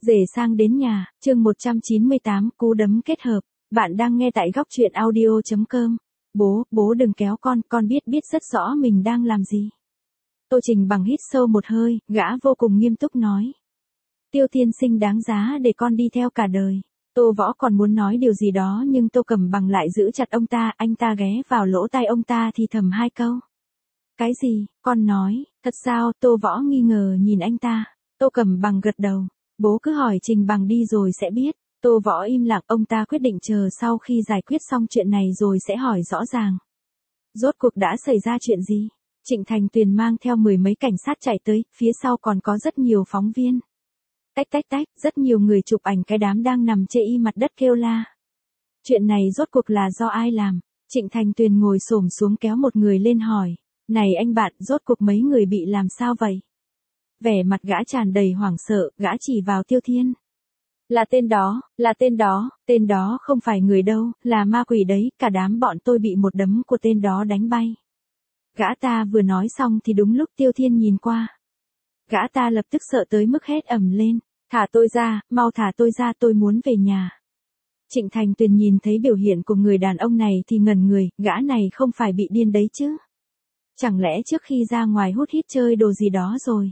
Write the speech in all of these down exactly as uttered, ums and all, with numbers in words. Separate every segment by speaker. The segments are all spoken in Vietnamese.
Speaker 1: Rể sang đến nhà, chương một trăm chín mươi tám, cú đấm kết hợp. Bạn đang nghe tại góc truyện audio chấm com. Bố, bố đừng kéo con, con biết biết rất rõ mình đang làm gì. Tô Trình Bằng hít sâu một hơi, gã vô cùng nghiêm túc nói. Tiêu tiên sinh đáng giá để con đi theo cả đời. Tô Võ còn muốn nói điều gì đó nhưng Tô Cẩm Bằng lại giữ chặt ông ta, anh ta ghé vào lỗ tai ông ta thì thầm hai câu. Cái gì, con nói, thật sao? Tô Võ nghi ngờ nhìn anh ta. Tô Cẩm Bằng gật đầu. Bố cứ hỏi Trình Bằng đi rồi sẽ biết. Tô Võ im lặng, ông ta quyết định chờ sau khi giải quyết xong chuyện này rồi sẽ hỏi rõ ràng. Rốt cuộc đã xảy ra chuyện gì? Trịnh Thành Tuyền mang theo mười mấy cảnh sát chạy tới, phía sau còn có rất nhiều phóng viên. Tách tách tách, rất nhiều người chụp ảnh cái đám đang nằm chê y mặt đất kêu la. Chuyện này rốt cuộc là do ai làm? Trịnh Thành Tuyền ngồi xổm xuống kéo một người lên hỏi. Này anh bạn, rốt cuộc mấy người bị làm sao vậy? Vẻ mặt gã tràn đầy hoảng sợ, gã chỉ vào Tiêu Thiên. Là tên đó, là tên đó, tên đó không phải người đâu, là ma quỷ đấy, cả đám bọn tôi bị một đấm của tên đó đánh bay. Gã ta vừa nói xong thì đúng lúc Tiêu Thiên nhìn qua. Gã ta lập tức sợ tới mức hét ầm lên, thả tôi ra, mau thả tôi ra, tôi muốn về nhà. Trịnh Thành Tuyền nhìn thấy biểu hiện của người đàn ông này thì ngẩn người, gã này không phải bị điên đấy chứ. Chẳng lẽ trước khi ra ngoài hút hít chơi đồ gì đó rồi.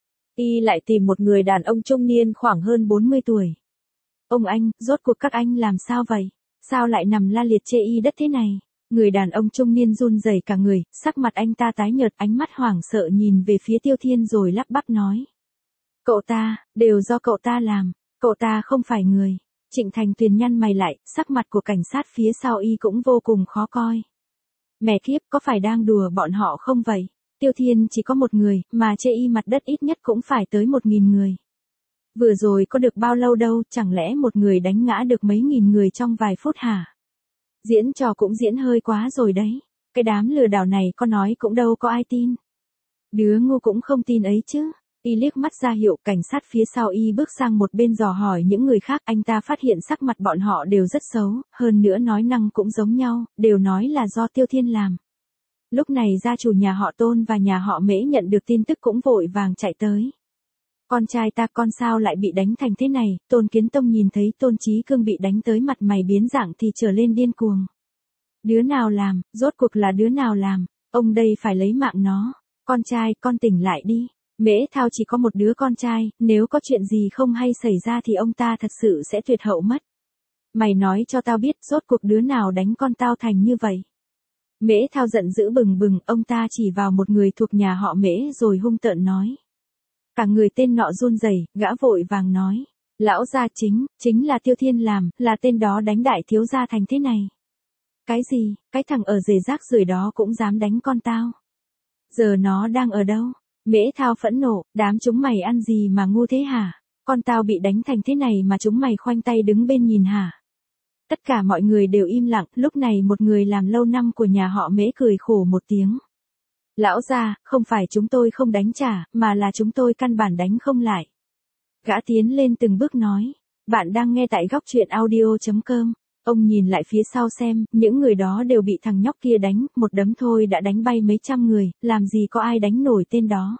Speaker 1: Y lại tìm một người đàn ông trung niên khoảng hơn bốn mươi tuổi. Ông anh, rốt cuộc các anh làm sao vậy? Sao lại nằm la liệt chê y đất thế này? Người đàn ông trung niên run rẩy cả người, sắc mặt anh ta tái nhợt, ánh mắt hoảng sợ nhìn về phía Tiêu Thiên rồi lắp bắp nói. Cậu ta, đều do cậu ta làm, cậu ta không phải người. Trịnh Thành Tuyền nhăn mày lại, sắc mặt của cảnh sát phía sau y cũng vô cùng khó coi. Mẹ kiếp, có phải đang đùa bọn họ không vậy? Tiêu Thiên chỉ có một người, mà chê y mặt đất ít nhất cũng phải tới một nghìn người. Vừa rồi có được bao lâu đâu, chẳng lẽ một người đánh ngã được mấy nghìn người trong vài phút hả? Diễn trò cũng diễn hơi quá rồi đấy. Cái đám lừa đảo này có nói cũng đâu có ai tin. Đứa ngu cũng không tin ấy chứ. Y liếc mắt ra hiệu, cảnh sát phía sau y bước sang một bên dò hỏi những người khác, anh ta phát hiện sắc mặt bọn họ đều rất xấu, hơn nữa nói năng cũng giống nhau, đều nói là do Tiêu Thiên làm. Lúc này gia chủ nhà họ Tôn và nhà họ Mễ nhận được tin tức cũng vội vàng chạy tới. Con trai ta, con sao lại bị đánh thành thế này? Tôn Kiến Tông nhìn thấy Tôn Chí Cương bị đánh tới mặt mày biến dạng thì trở lên điên cuồng. Đứa nào làm, rốt cuộc là đứa nào làm, ông đây phải lấy mạng nó. Con trai, con tỉnh lại đi. Mễ Thao chỉ có một đứa con trai, nếu có chuyện gì không hay xảy ra thì ông ta thật sự sẽ tuyệt hậu mất. Mày nói cho tao biết, rốt cuộc đứa nào đánh con tao thành như vậy. Mễ Thao giận dữ bừng bừng, ông ta chỉ vào một người thuộc nhà họ Mễ rồi hung tợn nói. Cả người tên nọ run rẩy, gã vội vàng nói. Lão gia, chính, chính là Tiêu Thiên làm, là tên đó đánh đại thiếu gia thành thế này. Cái gì, cái thằng ở rể rác rưởi đó cũng dám đánh con tao. Giờ nó đang ở đâu? Mễ Thao phẫn nộ, đám chúng mày ăn gì mà ngu thế hả? Con tao bị đánh thành thế này mà chúng mày khoanh tay đứng bên nhìn hả? Tất cả mọi người đều im lặng, lúc này một người làm lâu năm của nhà họ Mễ cười khổ một tiếng. Lão gia, không phải chúng tôi không đánh trả, mà là chúng tôi căn bản đánh không lại. Gã tiến lên từng bước nói. Bạn đang nghe tại góc truyện audio chấm com. Ông nhìn lại phía sau xem, những người đó đều bị thằng nhóc kia đánh, một đấm thôi đã đánh bay mấy trăm người, làm gì có ai đánh nổi tên đó.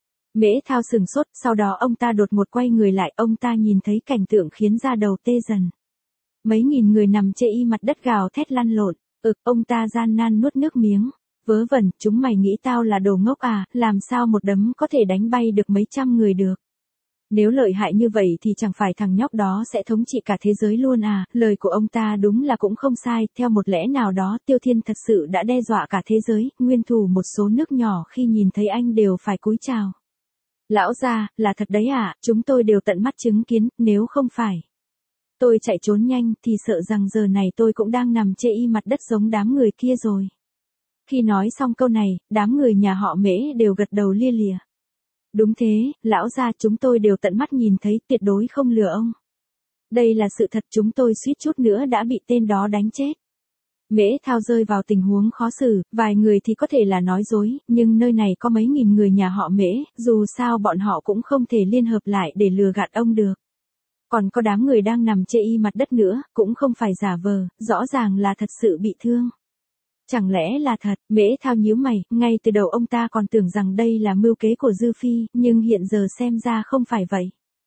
Speaker 1: Mễ Thao sừng sốt, sau đó ông ta đột ngột quay người lại, ông ta nhìn thấy cảnh tượng khiến da đầu tê dần. Mấy nghìn người nằm chê y mặt đất gào thét lăn lộn, ực, ông ta gian nan nuốt nước miếng. Vớ vẩn, chúng mày nghĩ tao là đồ ngốc à, làm sao một đấm có thể đánh bay được mấy trăm người được. Nếu lợi hại như vậy thì chẳng phải thằng nhóc đó sẽ thống trị cả thế giới luôn à, lời của ông ta đúng là cũng không sai, theo một lẽ nào đó Tiêu Thiên thật sự đã đe dọa cả thế giới, nguyên thủ một số nước nhỏ khi nhìn thấy anh đều phải cúi chào. Lão gia, là thật đấy à, chúng tôi đều tận mắt chứng kiến, nếu không phải. Tôi chạy trốn nhanh thì sợ rằng giờ này tôi cũng đang nằm chê y mặt đất giống đám người kia rồi. Khi nói xong câu này, đám người nhà họ Mễ đều gật đầu lia lịa. Đúng thế, lão gia, chúng tôi đều tận mắt nhìn thấy, tuyệt đối không lừa ông. Đây là sự thật, chúng tôi suýt chút nữa đã bị tên đó đánh chết. Mễ Thao rơi vào tình huống khó xử, vài người thì có thể là nói dối, nhưng nơi này có mấy nghìn người nhà họ Mễ, dù sao bọn họ cũng không thể liên hợp lại để lừa gạt ông được. Còn có đám người đang nằm chê y mặt đất nữa, cũng không phải giả vờ, rõ ràng là thật sự bị thương. Chẳng lẽ là thật? Mễ Thao nhíu mày, ngay từ đầu ông ta còn tưởng rằng đây là mưu kế của Dư Phi, nhưng hiện giờ xem ra không phải vậy.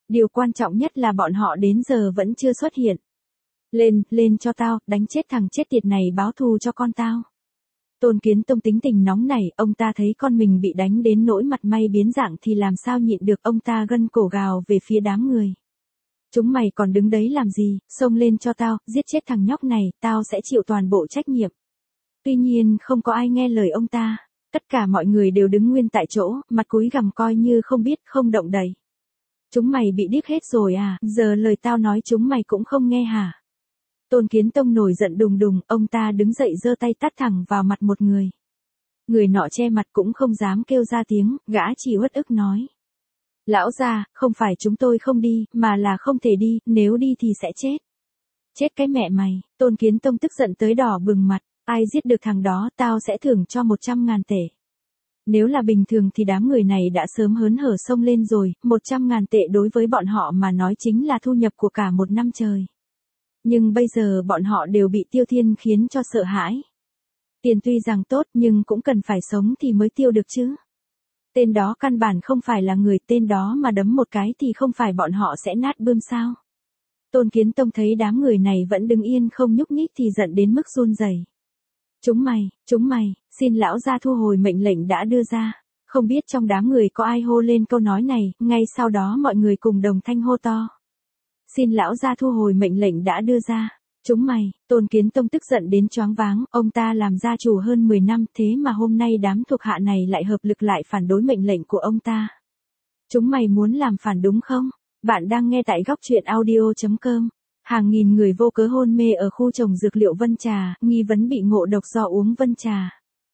Speaker 1: Điều quan trọng nhất là bọn họ đến giờ vẫn chưa xuất hiện. Lên, lên cho tao, đánh chết thằng chết tiệt này báo thù cho con tao. Tôn Kiến Tông tính tình nóng nảy, ông ta thấy con mình bị đánh đến nỗi mặt may biến dạng thì làm sao nhịn được, ông ta gân cổ gào về phía đám người. Chúng mày còn đứng đấy làm gì, xông lên cho tao, giết chết thằng nhóc này, tao sẽ chịu toàn bộ trách nhiệm. Tuy nhiên không có ai nghe lời ông ta, tất cả mọi người đều đứng nguyên tại chỗ, mặt cúi gằm coi như không biết, không động đậy. Chúng mày bị điếc hết rồi à, giờ lời tao nói chúng mày cũng không nghe hả? Tôn Kiến Tông nổi giận đùng đùng, ông ta đứng dậy giơ tay tát thẳng vào mặt một người. Người nọ che mặt cũng không dám kêu ra tiếng, gã chỉ uất ức nói. Lão gia, không phải chúng tôi không đi, mà là không thể đi, nếu đi thì sẽ chết. Chết cái mẹ mày, Tôn Kiến Tông tức giận tới đỏ bừng mặt, ai giết được thằng đó tao sẽ thưởng cho một trăm ngàn tệ. Nếu là bình thường thì đám người này đã sớm hớn hở xông lên rồi, một trăm ngàn tệ đối với bọn họ mà nói chính là thu nhập của cả một năm trời. Nhưng bây giờ bọn họ đều bị Tiêu Thiên khiến cho sợ hãi. Tiền tuy rằng tốt nhưng cũng cần phải sống thì mới tiêu được chứ. Tên đó căn bản không phải là người, tên đó mà đấm một cái thì không phải bọn họ sẽ nát bươm sao. Tôn Kiến Tông thấy đám người này vẫn đứng yên không nhúc nhích thì giận đến mức run rẩy. Chúng mày, chúng mày, xin lão gia thu hồi mệnh lệnh đã đưa ra. Không biết trong đám người có ai hô lên câu nói này, ngay sau đó mọi người cùng đồng thanh hô to. Xin lão gia thu hồi mệnh lệnh đã đưa ra. Chúng mày, Tôn Kiến Tông tức giận đến choáng váng, ông ta làm gia chủ hơn mười năm thế mà hôm nay đám thuộc hạ này lại hợp lực lại phản đối mệnh lệnh của ông ta. Chúng mày muốn làm phản đúng không? Bạn đang nghe tại góc truyện audio chấm com. Hàng nghìn người vô cớ hôn mê ở khu trồng dược liệu Vân Trà, nghi vấn bị ngộ độc do uống Vân Trà.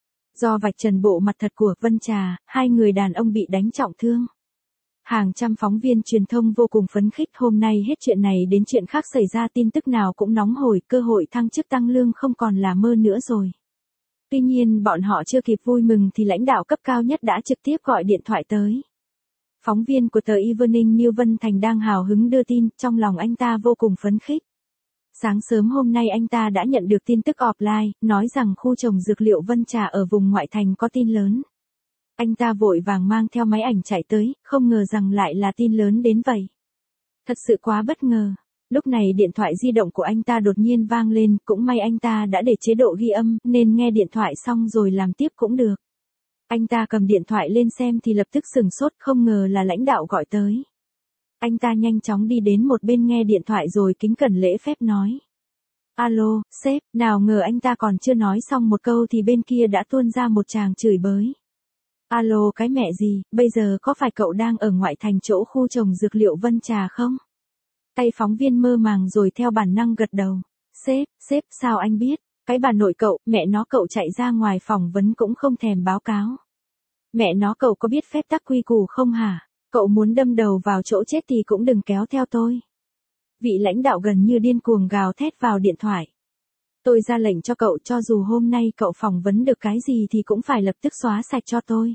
Speaker 1: Do vạch trần bộ mặt thật của Vân Trà, hai người đàn ông bị đánh trọng thương. Hàng trăm phóng viên truyền thông vô cùng phấn khích, hôm nay hết chuyện này đến chuyện khác xảy ra, tin tức nào cũng nóng hổi, cơ hội thăng chức tăng lương không còn là mơ nữa rồi. Tuy nhiên bọn họ chưa kịp vui mừng thì lãnh đạo cấp cao nhất đã trực tiếp gọi điện thoại tới. Phóng viên của tờ Evening News Vân Thành đang hào hứng đưa tin, trong lòng anh ta vô cùng phấn khích. Sáng sớm hôm nay anh ta đã nhận được tin tức offline, nói rằng khu trồng dược liệu Vân Trà ở vùng ngoại thành có tin lớn. Anh ta vội vàng mang theo máy ảnh chạy tới, không ngờ rằng lại là tin lớn đến vậy. Thật sự quá bất ngờ. Lúc này điện thoại di động của anh ta đột nhiên vang lên, cũng may anh ta đã để chế độ ghi âm, nên nghe điện thoại xong rồi làm tiếp cũng được. Anh ta cầm điện thoại lên xem thì lập tức sửng sốt, không ngờ là lãnh đạo gọi tới. Anh ta nhanh chóng đi đến một bên nghe điện thoại rồi kính cẩn lễ phép nói. Alo, sếp, nào ngờ anh ta còn chưa nói xong một câu thì bên kia đã tuôn ra một tràng chửi bới. Alo cái mẹ gì, bây giờ có phải cậu đang ở ngoại thành chỗ khu trồng dược liệu Vân Trà không? Tay phóng viên mơ màng rồi theo bản năng gật đầu. Sếp, sếp sao anh biết? Cái bà nội cậu, mẹ nó cậu chạy ra ngoài phỏng vấn cũng không thèm báo cáo. Mẹ nó cậu có biết phép tắc quy củ không hả? Cậu muốn đâm đầu vào chỗ chết thì cũng đừng kéo theo tôi. Vị lãnh đạo gần như điên cuồng gào thét vào điện thoại. Tôi ra lệnh cho cậu, cho dù hôm nay cậu phỏng vấn được cái gì thì cũng phải lập tức xóa sạch cho tôi.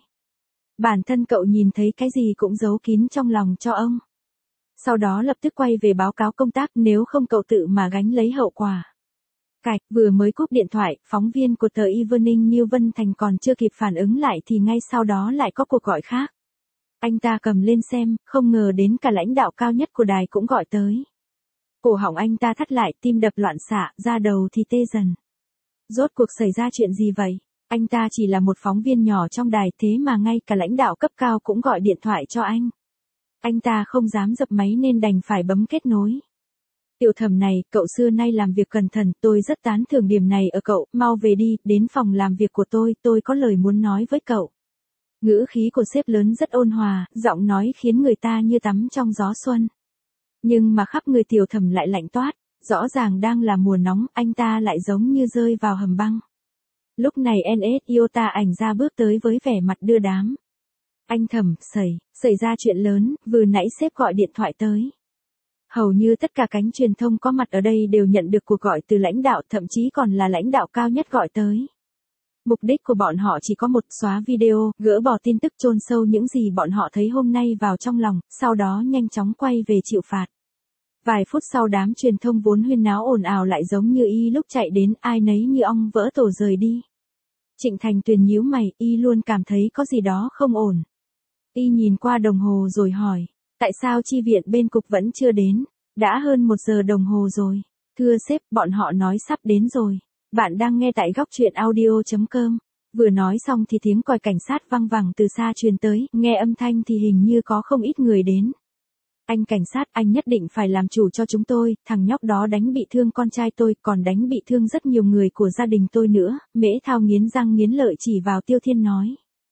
Speaker 1: Bản thân cậu nhìn thấy cái gì cũng giấu kín trong lòng cho ông. Sau đó lập tức quay về báo cáo công tác, nếu không cậu tự mà gánh lấy hậu quả. Cạch, vừa mới cúp điện thoại, phóng viên của tờ Evening News Vân Thành còn chưa kịp phản ứng lại thì ngay sau đó lại có cuộc gọi khác. Anh ta cầm lên xem, không ngờ đến cả lãnh đạo cao nhất của đài cũng gọi tới. Cổ họng anh ta thắt lại, tim đập loạn xạ, da đầu thì tê dần. Rốt cuộc xảy ra chuyện gì vậy? Anh ta chỉ là một phóng viên nhỏ trong đài, thế mà ngay cả lãnh đạo cấp cao cũng gọi điện thoại cho anh. Anh ta không dám dập máy nên đành phải bấm kết nối. Tiểu Thẩm này, cậu xưa nay làm việc cẩn thận, tôi rất tán thưởng điểm này ở cậu, mau về đi, đến phòng làm việc của tôi, tôi có lời muốn nói với cậu. Ngữ khí của sếp lớn rất ôn hòa, giọng nói khiến người ta như tắm trong gió xuân. Nhưng mà khắp người Tiểu Thẩm lại lạnh toát, rõ ràng đang là mùa nóng, anh ta lại giống như rơi vào hầm băng. Lúc này en ét Iota ảnh ra bước tới với vẻ mặt đưa đám. Anh Thẩm, xảy, xảy ra chuyện lớn, vừa nãy sếp gọi điện thoại tới. Hầu như tất cả cánh truyền thông có mặt ở đây đều nhận được cuộc gọi từ lãnh đạo, thậm chí còn là lãnh đạo cao nhất gọi tới. Mục đích của bọn họ chỉ có một, xóa video, gỡ bỏ tin tức, chôn sâu những gì bọn họ thấy hôm nay vào trong lòng, sau đó nhanh chóng quay về chịu phạt. Vài phút sau đám truyền thông vốn huyên náo ồn ào lại giống như y lúc chạy đến, ai nấy như ong vỡ tổ rời đi. Trịnh Thành Tuyền nhíu mày, y luôn cảm thấy có gì đó không ổn. Y nhìn qua đồng hồ rồi hỏi, Tại sao chi viện bên cục vẫn chưa đến? Đã hơn một giờ đồng hồ rồi. Thưa sếp, bọn họ nói sắp đến rồi. Bạn đang nghe tại góc truyện audio.com. Vừa nói xong thì tiếng còi cảnh sát vang vẳng từ xa truyền tới, nghe âm thanh thì hình như có không ít người đến. Anh cảnh sát, anh nhất định phải làm chủ cho chúng tôi, thằng nhóc đó đánh bị thương con trai tôi, còn đánh bị thương rất nhiều người của gia đình tôi nữa, Mễ Thao nghiến răng nghiến lợi chỉ vào Tiêu Thiên nói.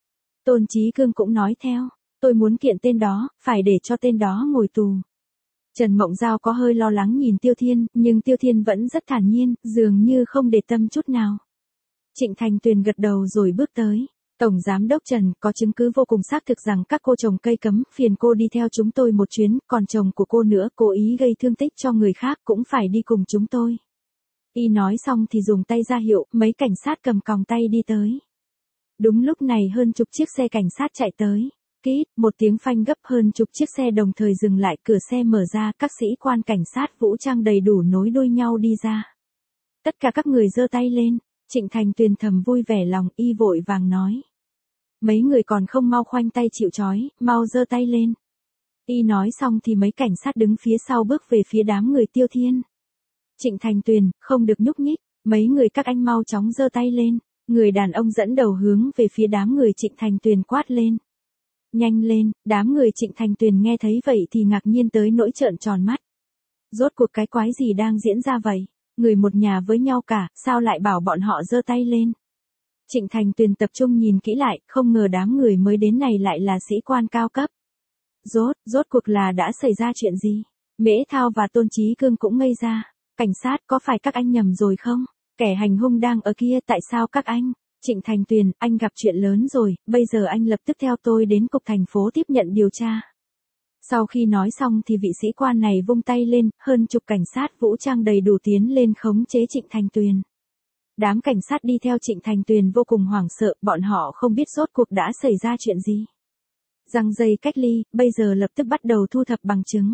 Speaker 1: Tôn Chí Cương cũng nói theo, tôi muốn kiện tên đó, phải để cho tên đó ngồi tù. Trần Mộng Giao có hơi lo lắng nhìn Tiêu Thiên, nhưng Tiêu Thiên vẫn rất thản nhiên, dường như không để tâm chút nào. Trịnh Thành Tuyền gật đầu rồi bước tới. Tổng Giám đốc Trần, có chứng cứ vô cùng xác thực rằng các cô trồng cây cấm, phiền cô đi theo chúng tôi một chuyến, còn chồng của cô nữa, cố ý gây thương tích cho người khác cũng phải đi cùng chúng tôi. Y nói xong thì dùng tay ra hiệu, mấy cảnh sát cầm còng tay đi tới. Đúng lúc này hơn chục chiếc xe cảnh sát chạy tới. Kít, một tiếng phanh gấp, hơn chục chiếc xe đồng thời dừng lại, cửa xe mở ra, các sĩ quan cảnh sát vũ trang đầy đủ nối đuôi nhau đi ra. Tất cả các người giơ tay lên. Trịnh Thành Tuyền thầm vui vẻ lòng, y vội vàng nói. Mấy người còn không mau khoanh tay chịu trói, mau giơ tay lên. Y nói xong thì mấy cảnh sát đứng phía sau bước về phía đám người Tiêu Thiên. Trịnh Thành Tuyền, không được nhúc nhích, mấy người các anh mau chóng giơ tay lên. Người đàn ông dẫn đầu hướng về phía đám người Trịnh Thành Tuyền quát lên. Nhanh lên, đám người Trịnh Thành Tuyền nghe thấy vậy thì ngạc nhiên tới nỗi trợn tròn mắt. Rốt cuộc cái quái gì đang diễn ra vậy? Người một nhà với nhau cả, sao lại bảo bọn họ giơ tay lên? Trịnh Thành Tuyền tập trung nhìn kỹ lại, không ngờ đám người mới đến này lại là sĩ quan cao cấp. Rốt, rốt cuộc là đã xảy ra chuyện gì? Mễ Thao và Tôn Chí Cương cũng ngây ra. Cảnh sát, có phải các anh nhầm rồi không? Kẻ hành hung đang ở kia, tại sao các anh? Trịnh Thành Tuyền, anh gặp chuyện lớn rồi, bây giờ anh lập tức theo tôi đến cục thành phố tiếp nhận điều tra. Sau khi nói xong thì vị sĩ quan này vung tay lên, hơn chục cảnh sát vũ trang đầy đủ tiến lên khống chế Trịnh Thành Tuyền. Đám cảnh sát đi theo Trịnh Thành Tuyền vô cùng hoảng sợ, bọn họ không biết rốt cuộc đã xảy ra chuyện gì. Giăng dây cách ly, bây giờ lập tức bắt đầu thu thập bằng chứng.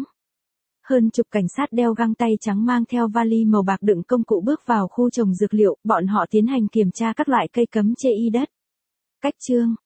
Speaker 1: Hơn chục cảnh sát đeo găng tay trắng mang theo vali màu bạc đựng công cụ bước vào khu trồng dược liệu, bọn họ tiến hành kiểm tra các loại cây cấm chê y đất. Cách chương,